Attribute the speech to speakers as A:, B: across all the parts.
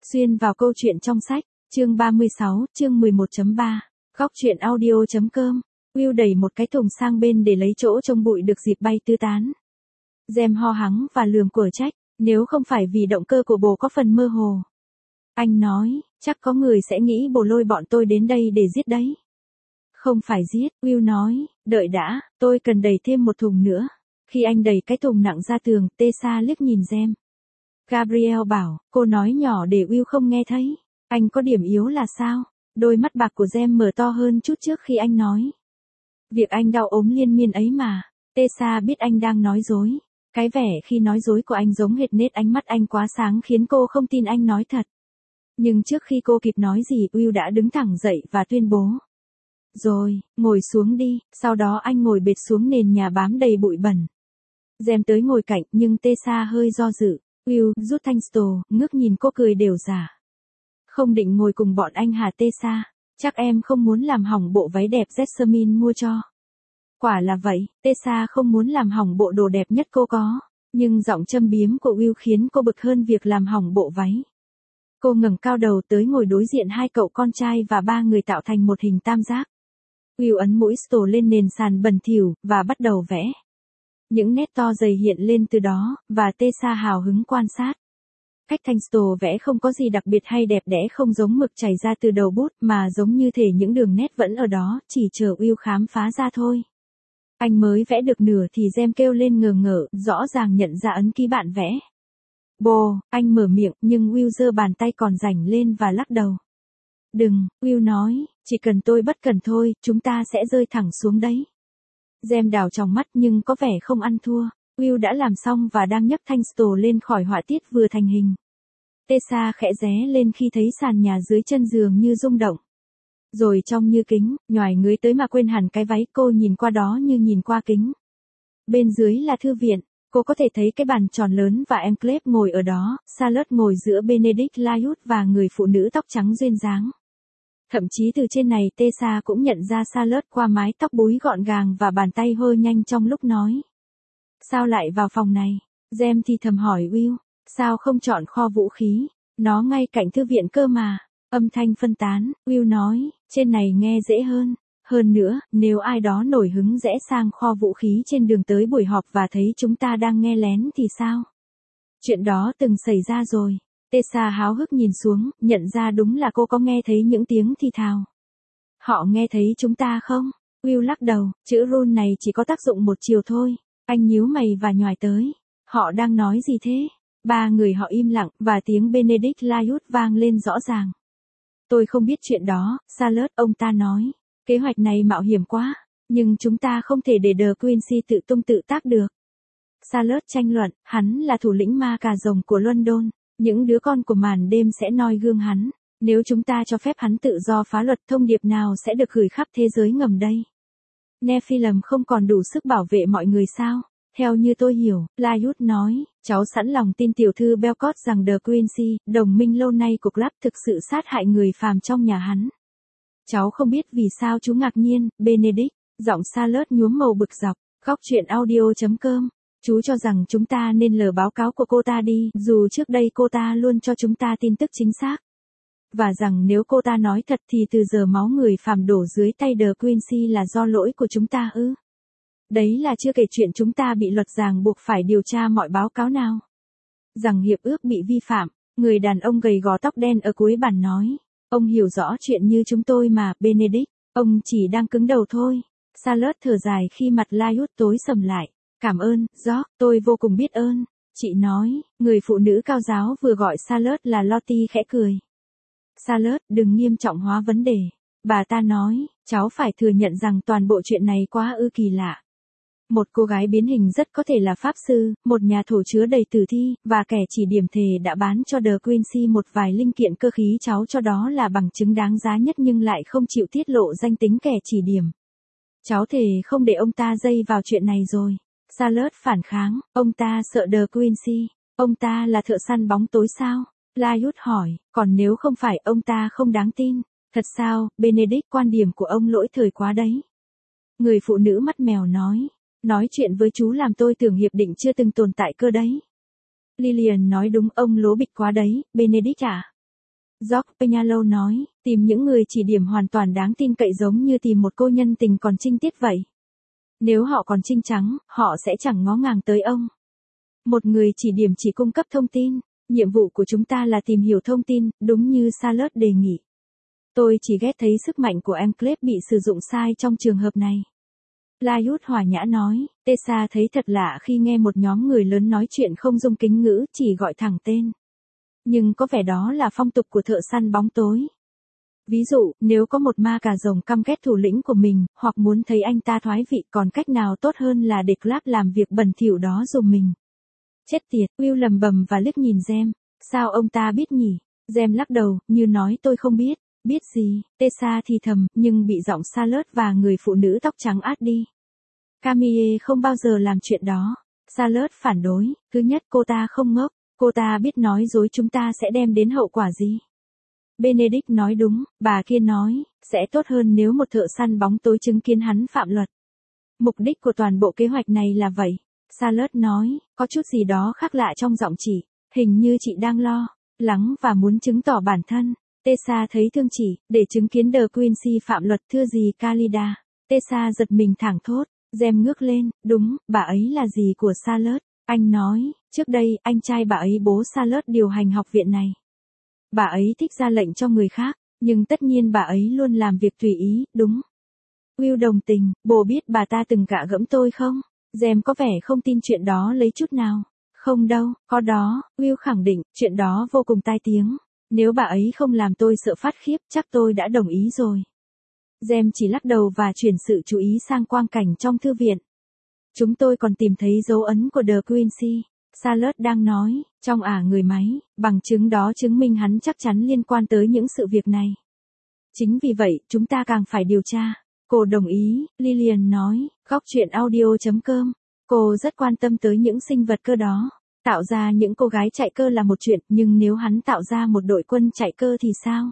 A: Xuyên vào câu chuyện trong sách, chương 36, chương 11.3, góc truyện audio.com, Will đẩy một cái thùng sang bên để lấy chỗ trông bụi được dịp bay tứ tán. Gem ho hắng và lườm của Jack, nếu không phải vì động cơ của bồ có phần mơ hồ. Anh nói, chắc có người sẽ nghĩ bồ lôi bọn tôi đến đây để giết đấy. Không phải giết, Will nói, đợi đã, tôi cần đẩy thêm một thùng nữa. Khi anh đẩy cái thùng nặng ra tường, Tessa liếc nhìn Gem. Gabriel bảo, cô nói nhỏ để Will không nghe thấy. Anh có điểm yếu là sao? Đôi mắt bạc của Gem mở to hơn chút trước khi anh nói. Việc anh đau ốm liên miên ấy mà. Tessa biết anh đang nói dối. Cái vẻ khi nói dối của anh giống hệt nét ánh mắt anh quá sáng khiến cô không tin anh nói thật. Nhưng trước khi cô kịp nói gì, Will đã đứng thẳng dậy và tuyên bố. Rồi, ngồi xuống đi, sau đó anh ngồi bệt xuống nền nhà bám đầy bụi bẩn. Gem tới ngồi cạnh nhưng Tessa hơi do dự. Will rút thanh stol, ngước nhìn cô cười đều giả. Không định ngồi cùng bọn anh hả Tessa? Chắc em không muốn làm hỏng bộ váy đẹp Jasmine mua cho. Quả là vậy, Tessa không muốn làm hỏng bộ đồ đẹp nhất cô có. Nhưng giọng châm biếm của Will khiến cô bực hơn việc làm hỏng bộ váy. Cô ngẩng cao đầu tới ngồi đối diện hai cậu con trai và ba người tạo thành một hình tam giác. Will ấn mũi stol lên nền sàn bẩn thỉu và bắt đầu vẽ. Những nét to dày hiện lên từ đó, và Tessa hào hứng quan sát. Cách thanh stol vẽ không có gì đặc biệt hay đẹp đẽ, không giống mực chảy ra từ đầu bút mà giống như thể những đường nét vẫn ở đó, chỉ chờ Will khám phá ra thôi. Anh mới vẽ được nửa thì Gem kêu lên ngờ ngợ, rõ ràng nhận ra ấn ký bạn vẽ. Bồ, anh mở miệng nhưng Will giơ bàn tay còn rảnh lên và lắc đầu. Đừng, Will nói, chỉ cần tôi bất cẩn thôi, chúng ta sẽ rơi thẳng xuống đấy. Gem đảo tròng mắt nhưng có vẻ không ăn thua. Will đã làm xong và đang nhấc thanh stol lên khỏi họa tiết vừa thành hình. Tessa khẽ ré lên khi thấy sàn nhà dưới chân giường như rung động. Rồi trông như kính, nhoài ngới tới mà quên hẳn cái váy, cô nhìn qua đó như nhìn qua kính. Bên dưới là thư viện, cô có thể thấy cái bàn tròn lớn và Enclave ngồi ở đó, Charlotte ngồi giữa Benedict Lyot và người phụ nữ tóc trắng duyên dáng. Thậm chí từ trên này Tessa cũng nhận ra Charlotte qua mái tóc búi gọn gàng và bàn tay hơi nhanh trong lúc nói. Sao lại vào phòng này? Gem thì thầm hỏi Will, sao không chọn kho vũ khí? Nó ngay cạnh thư viện cơ mà. Âm thanh phân tán, Will nói, trên này nghe dễ hơn. Hơn nữa, nếu ai đó nổi hứng rẽ sang kho vũ khí trên đường tới buổi họp và thấy chúng ta đang nghe lén thì sao? Chuyện đó từng xảy ra rồi. Tessa háo hức nhìn xuống, nhận ra đúng là cô có nghe thấy những tiếng thì thào. Họ nghe thấy chúng ta không? Will lắc đầu, chữ rune này chỉ có tác dụng một chiều thôi. Anh nhíu mày và nhoài tới. Họ đang nói gì thế? Ba người họ im lặng, và tiếng Benedict Lyot vang lên rõ ràng. Tôi không biết chuyện đó, Charlotte, ông ta nói. Kế hoạch này mạo hiểm quá, nhưng chúng ta không thể để The Quincy tự tung tự tác được. Charlotte tranh luận, hắn là thủ lĩnh ma cà rồng của London. Những đứa con của màn đêm sẽ noi gương hắn. Nếu chúng ta cho phép hắn tự do phá luật, thông điệp nào sẽ được gửi khắp thế giới ngầm đây? Nephilim không còn đủ sức bảo vệ mọi người sao? Theo như tôi hiểu, Lyot nói, cháu sẵn lòng tin tiểu thư Belcott rằng The Quincy, đồng minh lâu nay của Club, thực sự sát hại người phàm trong nhà hắn. Cháu không biết vì sao chú ngạc nhiên, Benedict. Giọng Charlotte nhuốm màu bực dọc. Góc truyện audio.com. Chú cho rằng chúng ta nên lờ báo cáo của cô ta đi, dù trước đây cô ta luôn cho chúng ta tin tức chính xác. Và rằng nếu cô ta nói thật thì từ giờ máu người phàm đổ dưới tay The Quincy là do lỗi của chúng ta ư? Đấy là chưa kể chuyện chúng ta bị luật ràng buộc phải điều tra mọi báo cáo nào. Rằng hiệp ước bị vi phạm, người đàn ông gầy gò tóc đen ở cuối bàn nói. Ông hiểu rõ chuyện như chúng tôi mà, Benedict, ông chỉ đang cứng đầu thôi. Charlotte thở dài khi mặt Lyot tối sầm lại. Cảm ơn, George, tôi vô cùng biết ơn. Chị nói, người phụ nữ cao giáo vừa gọi Charlotte là Lottie khẽ cười. Charlotte, đừng nghiêm trọng hóa vấn đề. Bà ta nói, cháu phải thừa nhận rằng toàn bộ chuyện này quá ư kỳ lạ. Một cô gái biến hình rất có thể là pháp sư, một nhà thổ chứa đầy tử thi, và kẻ chỉ điểm thề đã bán cho The Quincy một vài linh kiện cơ khí, cháu cho đó là bằng chứng đáng giá nhất nhưng lại không chịu tiết lộ danh tính kẻ chỉ điểm. Cháu thề không để ông ta dây vào chuyện này rồi. Charlotte phản kháng, ông ta sợ The Quincy. Ông ta là thợ săn bóng tối sao? Lyot hỏi, còn nếu không phải ông ta không đáng tin. Thật sao, Benedict, quan điểm của ông lỗi thời quá đấy. Người phụ nữ mắt mèo nói chuyện với chú làm tôi tưởng hiệp định chưa từng tồn tại cơ đấy. Lillian nói đúng, ông lố bịch quá đấy, Benedict ạ. George Peñalo nói, tìm những người chỉ điểm hoàn toàn đáng tin cậy giống như tìm một cô nhân tình còn trinh tiết vậy. Nếu họ còn trinh trắng, họ sẽ chẳng ngó ngàng tới ông. Một người chỉ điểm chỉ cung cấp thông tin, nhiệm vụ của chúng ta là tìm hiểu thông tin, đúng như Salert đề nghị. Tôi chỉ ghét thấy sức mạnh của Enclave bị sử dụng sai trong trường hợp này. Lyud hòa nhã nói, Tessa thấy thật lạ khi nghe một nhóm người lớn nói chuyện không dùng kính ngữ, chỉ gọi thẳng tên. Nhưng có vẻ đó là phong tục của thợ săn bóng tối. Ví dụ, nếu có một ma cà rồng căm ghét thủ lĩnh của mình, hoặc muốn thấy anh ta thoái vị, còn cách nào tốt hơn là để Clark làm việc bẩn thỉu đó giùm mình. Chết tiệt, Will lầm bầm và liếc nhìn Gem. Sao ông ta biết nhỉ? Gem lắc đầu, như nói tôi không biết. Biết gì? Tessa thì thầm, nhưng bị giọng Salert và người phụ nữ tóc trắng át đi. Camille không bao giờ làm chuyện đó. Salert phản đối, thứ nhất cô ta không ngốc, cô ta biết nói dối chúng ta sẽ đem đến hậu quả gì. Benedict nói đúng, bà kia nói, sẽ tốt hơn nếu một thợ săn bóng tối chứng kiến hắn phạm luật. Mục đích của toàn bộ kế hoạch này là vậy. Salert nói, có chút gì đó khác lạ trong giọng chị, hình như chị đang lo lắng và muốn chứng tỏ bản thân. Tessa thấy thương chỉ, để chứng kiến The Quincy phạm luật thưa gì Calida. Tessa giật mình thảng thốt, Gem ngước lên, đúng, bà ấy là gì của Salert. Anh nói, trước đây, anh trai bà ấy bố Salert điều hành học viện này. Bà ấy thích ra lệnh cho người khác, nhưng tất nhiên bà ấy luôn làm việc tùy ý, đúng. Will đồng tình, bố biết bà ta từng gạ gẫm tôi không? Gem có vẻ không tin chuyện đó lấy chút nào. Không đâu, có đó, Will khẳng định, chuyện đó vô cùng tai tiếng. Nếu bà ấy không làm tôi sợ phát khiếp, chắc tôi đã đồng ý rồi. Gem chỉ lắc đầu và chuyển sự chú ý sang quang cảnh trong thư viện. Chúng tôi còn tìm thấy dấu ấn của The Quincy. Salert đang nói, trong người máy, bằng chứng đó chứng minh hắn chắc chắn liên quan tới những sự việc này. Chính vì vậy, chúng ta càng phải điều tra. Cô đồng ý, Lillian nói, góc chuyện audio.com. Cô rất quan tâm tới những sinh vật cơ đó. Tạo ra những cô gái chạy cơ là một chuyện, nhưng nếu hắn tạo ra một đội quân chạy cơ thì sao?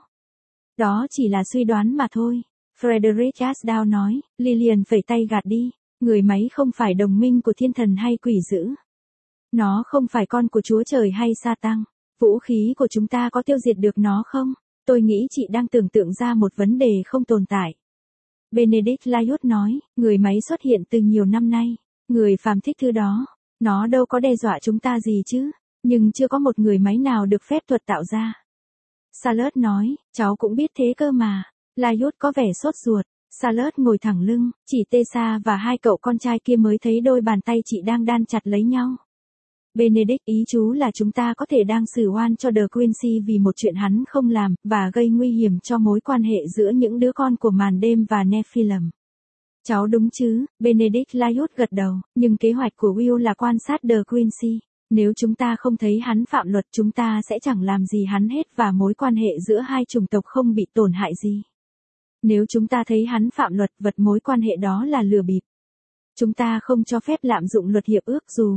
A: Đó chỉ là suy đoán mà thôi. Frederick Asdow nói, Lillian phẩy tay gạt đi. Người máy không phải đồng minh của thiên thần hay quỷ dữ. Nó không phải con của Chúa Trời hay Sa-tăng. Vũ khí của chúng ta có tiêu diệt được nó không? Tôi nghĩ chị đang tưởng tượng ra một vấn đề không tồn tại. Benedict Lyud nói, người máy xuất hiện từ nhiều năm nay. Người phàm thích thứ đó. Nó đâu có đe dọa chúng ta gì chứ. Nhưng chưa có một người máy nào được phép thuật tạo ra. Salert nói, cháu cũng biết thế cơ mà. Lyud có vẻ sốt ruột. Salert ngồi thẳng lưng, chỉ Tessa và hai cậu con trai kia mới thấy đôi bàn tay chị đang đan chặt lấy nhau. Benedict ý chú là chúng ta có thể đang xử oan cho The Quincy vì một chuyện hắn không làm, và gây nguy hiểm cho mối quan hệ giữa những đứa con của màn đêm và Nephilim. Cháu đúng chứ, Benedict Lyud gật đầu, nhưng kế hoạch của Will là quan sát The Quincy. Nếu chúng ta không thấy hắn phạm luật chúng ta sẽ chẳng làm gì hắn hết và mối quan hệ giữa hai chủng tộc không bị tổn hại gì. Nếu chúng ta thấy hắn phạm luật vật mối quan hệ đó là lừa bịp. Chúng ta không cho phép lạm dụng luật hiệp ước dù.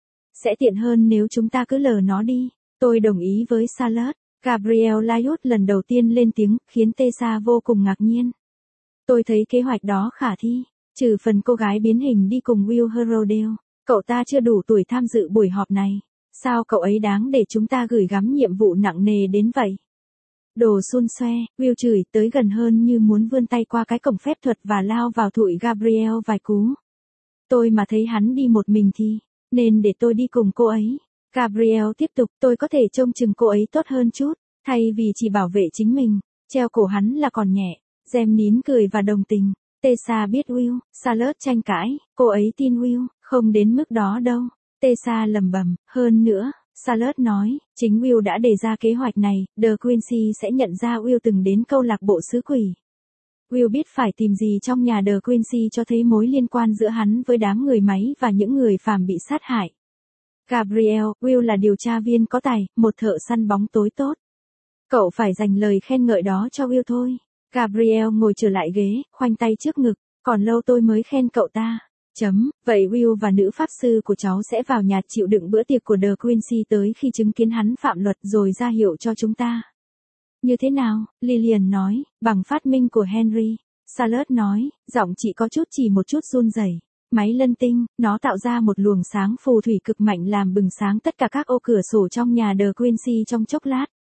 A: Sẽ tiện hơn nếu chúng ta cứ lờ nó đi. Tôi đồng ý với Salert. Gabriel Lyud lần đầu tiên lên tiếng, khiến Tessa vô cùng ngạc nhiên. Tôi thấy kế hoạch đó khả thi. Trừ phần cô gái biến hình đi cùng Will Herodale. Cậu ta chưa đủ tuổi tham dự buổi họp này. Sao cậu ấy đáng để chúng ta gửi gắm nhiệm vụ nặng nề đến vậy? Đồ xun xoe, Will chửi tới gần hơn như muốn vươn tay qua cái cổng phép thuật và lao vào thụi Gabriel vài cú. Tôi mà thấy hắn đi một mình thì, nên để tôi đi cùng cô ấy. Gabriel tiếp tục, tôi có thể trông chừng cô ấy tốt hơn chút, thay vì chỉ bảo vệ chính mình, treo cổ hắn là còn nhẹ. Gem nín cười và đồng tình. Tessa biết Will, Salert tranh cãi, cô ấy tin Will, không đến mức đó đâu. Tessa lầm bầm, hơn nữa. Salert nói, chính Will đã đề ra kế hoạch này, The Quincy sẽ nhận ra Will từng đến câu lạc bộ xứ quỷ. Will biết phải tìm gì trong nhà The Quincy cho thấy mối liên quan giữa hắn với đám người máy và những người phàm bị sát hại. Gabriel, Will là điều tra viên có tài, một thợ săn bóng tối tốt. Cậu phải dành lời khen ngợi đó cho Will thôi. Gabriel ngồi trở lại ghế, khoanh tay trước ngực, còn lâu tôi mới khen cậu ta. Vậy Will và nữ pháp sư của cháu sẽ vào nhà chịu đựng bữa tiệc của The Quincy tới khi chứng kiến hắn phạm luật rồi ra hiệu cho chúng ta. Như thế nào? Lillian nói, bằng phát minh của Henry. Salert nói, giọng chị có một chút run rẩy. Máy lân tinh, nó tạo ra một luồng sáng phù thủy cực mạnh làm bừng sáng tất cả các ô cửa sổ trong nhà The Quincy trong chốc lát.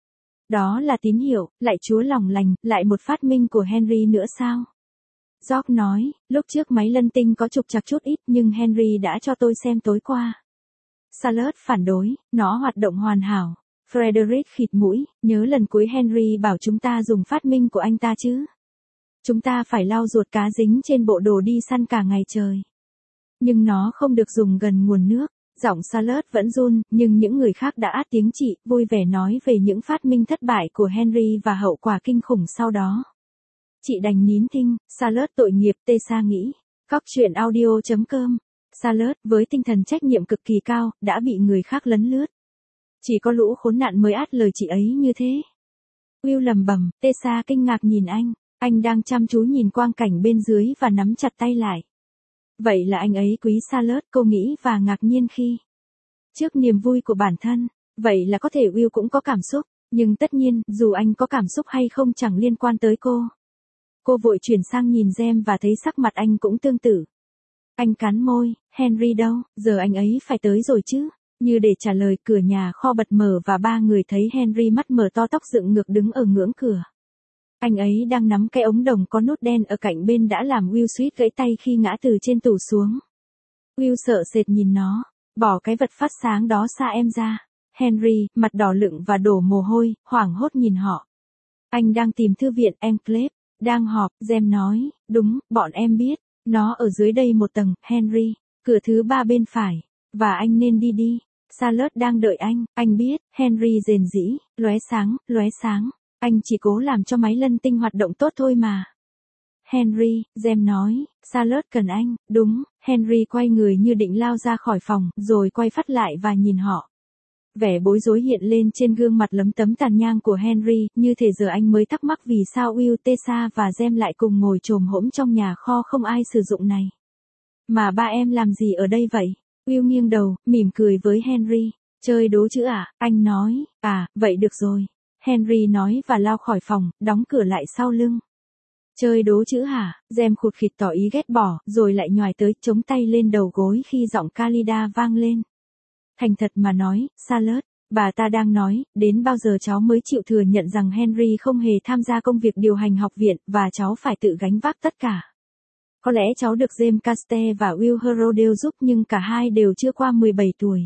A: Đó là tín hiệu, lại chúa lòng lành, lại một phát minh của Henry nữa sao? George nói, lúc trước máy lân tinh có trục trặc chút ít nhưng Henry đã cho tôi xem tối qua. Charlotte phản đối, nó hoạt động hoàn hảo. Frederick khịt mũi, nhớ lần cuối Henry bảo chúng ta dùng phát minh của anh ta chứ. Chúng ta phải lau ruột cá dính trên bộ đồ đi săn cả ngày trời. Nhưng nó không được dùng gần nguồn nước. Giọng Charlotte vẫn run, nhưng những người khác đã át tiếng chị, vui vẻ nói về những phát minh thất bại của Henry và hậu quả kinh khủng sau đó. Chị đành nín thinh, Charlotte tội nghiệp, Tessa nghĩ. Góc chuyện audio.com. Charlotte, với tinh thần trách nhiệm cực kỳ cao, đã bị người khác lấn lướt. Chỉ có lũ khốn nạn mới át lời chị ấy như thế. Will lầm bầm, Tessa kinh ngạc nhìn anh đang chăm chú nhìn quang cảnh bên dưới và nắm chặt tay lại. Vậy là anh ấy quý Charlotte, cô nghĩ và ngạc nhiên khi. Trước niềm vui của bản thân, vậy là có thể Will cũng có cảm xúc, nhưng tất nhiên, dù anh có cảm xúc hay không chẳng liên quan tới cô. Cô vội chuyển sang nhìn Jem và thấy sắc mặt anh cũng tương tự. Anh cắn môi, Henry đâu, giờ anh ấy phải tới rồi chứ. Như để trả lời, cửa nhà kho bật mở và ba người thấy Henry mắt mở to, tóc dựng ngược đứng ở ngưỡng cửa. Anh ấy đang nắm cái ống đồng có nút đen ở cạnh bên đã làm Will suýt gãy tay khi ngã từ trên tủ xuống. Will sợ sệt nhìn nó, bỏ cái vật phát sáng đó xa em ra. Henry, mặt đỏ lựng và đổ mồ hôi, hoảng hốt nhìn họ. Anh đang tìm thư viện Enclave, đang họp, Jem nói, đúng, bọn em biết, nó ở dưới đây một tầng, Henry, cửa thứ 3 bên phải, và anh nên đi. Charlotte đang đợi anh biết, Henry rền rĩ, lóe sáng. Anh chỉ cố làm cho máy lân tinh hoạt động tốt thôi mà. Henry, Jem nói, Charlotte cần anh, đúng, Henry quay người như định lao ra khỏi phòng, rồi quay phát lại và nhìn họ. Vẻ bối rối hiện lên trên gương mặt lấm tấm tàn nhang của Henry, như thể giờ anh mới thắc mắc vì sao Will, Tessa và Jem lại cùng ngồi chồm hổm trong nhà kho không ai sử dụng này. Mà ba em làm gì ở đây vậy? Will nghiêng đầu, mỉm cười với Henry. Chơi đố chữ à? Anh nói, vậy được rồi. Henry nói và lao khỏi phòng, đóng cửa lại sau lưng. Chơi đố chữ hả? Jem khụt khịt tỏ ý ghét bỏ, rồi lại nhoài tới, chống tay lên đầu gối khi giọng Khalida vang lên. Thành thật mà nói, Charlotte, bà ta đang nói, đến bao giờ cháu mới chịu thừa nhận rằng Henry không hề tham gia công việc điều hành học viện, và cháu phải tự gánh vác tất cả. Có lẽ cháu được James Caste và Will Herondale giúp nhưng cả hai đều chưa qua 17 tuổi.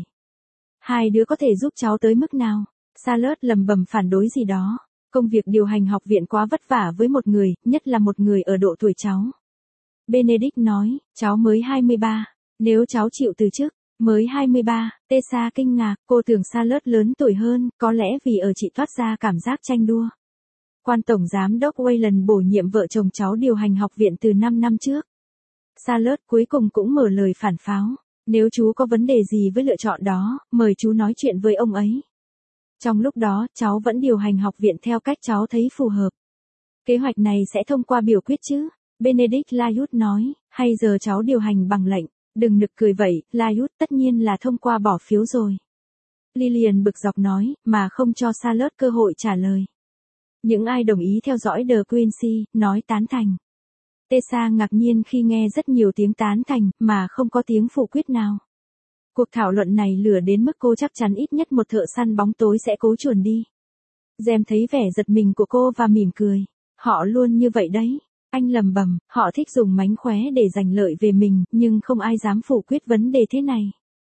A: Hai đứa có thể giúp cháu tới mức nào? Charlotte lầm bầm phản đối gì đó. Công việc điều hành học viện quá vất vả với một người, nhất là một người ở độ tuổi cháu. Benedict nói, cháu mới 23. Nếu cháu chịu từ chức, mới 23, Tessa kinh ngạc, cô tưởng Charlotte lớn tuổi hơn, có lẽ vì ở chị thoát ra cảm giác tranh đua. Quan tổng giám đốc Wayland bổ nhiệm vợ chồng cháu điều hành học viện từ 5 năm trước. Charlotte cuối cùng cũng mở lời phản pháo. Nếu chú có vấn đề gì với lựa chọn đó, mời chú nói chuyện với ông ấy. Trong lúc đó, cháu vẫn điều hành học viện theo cách cháu thấy phù hợp. Kế hoạch này sẽ thông qua biểu quyết chứ? Benedict Layut nói, hay giờ cháu điều hành bằng lệnh? Đừng nực cười vậy, Layut, tất nhiên là thông qua bỏ phiếu rồi. Lillian bực dọc nói, mà không cho Charlotte cơ hội trả lời. Những ai đồng ý theo dõi The Quincy, nói tán thành. Tessa ngạc nhiên khi nghe rất nhiều tiếng tán thành, mà không có tiếng phủ quyết nào. Cuộc thảo luận này lửa đến mức cô chắc chắn ít nhất một thợ săn bóng tối sẽ cố chuồn đi. Jem thấy vẻ giật mình của cô và mỉm cười. Họ luôn như vậy đấy. Anh lầm bầm, họ thích dùng mánh khóe để giành lợi về mình, nhưng không ai dám phủ quyết vấn đề thế này.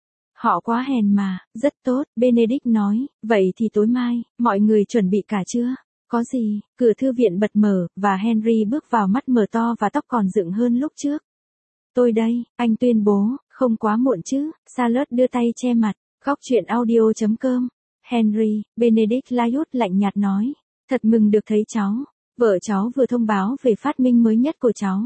A: Họ quá hèn mà, rất tốt, Benedict nói, vậy thì tối mai, mọi người chuẩn bị cả chưa? Có gì, cửa thư viện bật mở, và Henry bước vào mắt mở to và tóc còn dựng hơn lúc trước. Tôi đây, anh tuyên bố, không quá muộn chứ, Charlotte đưa tay che mặt, góc chuyện audio.com. Henry, Benedict Layut lạnh nhạt nói, thật mừng được thấy cháu, vợ cháu vừa thông báo về phát minh mới nhất của cháu.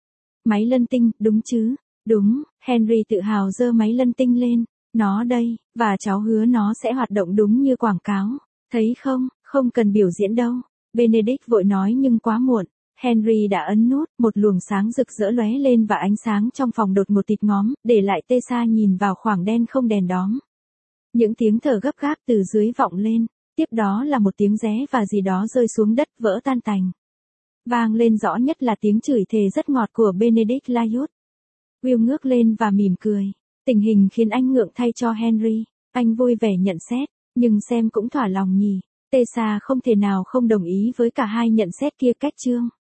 A: Máy lân tinh, đúng chứ? Đúng, Henry tự hào giơ máy lân tinh lên, nó đây, và cháu hứa nó sẽ hoạt động đúng như quảng cáo, thấy không, không cần biểu diễn đâu. Benedict vội nói nhưng quá muộn. Henry đã ấn nút, một luồng sáng rực rỡ lóe lên và ánh sáng trong phòng đột một tịt ngóm, để lại Tessa nhìn vào khoảng đen không đèn đóm. Những tiếng thở gấp gáp từ dưới vọng lên, tiếp đó là một tiếng ré và gì đó rơi xuống đất vỡ tan tành. Vang lên rõ nhất là tiếng chửi thề rất ngọt của Benedict Layut. Will ngước lên và mỉm cười. Tình hình khiến anh ngượng thay cho Henry. Anh vui vẻ nhận xét, nhưng xem cũng thỏa lòng nhỉ. Tessa không thể nào không đồng ý với cả hai nhận xét kia cách Trương.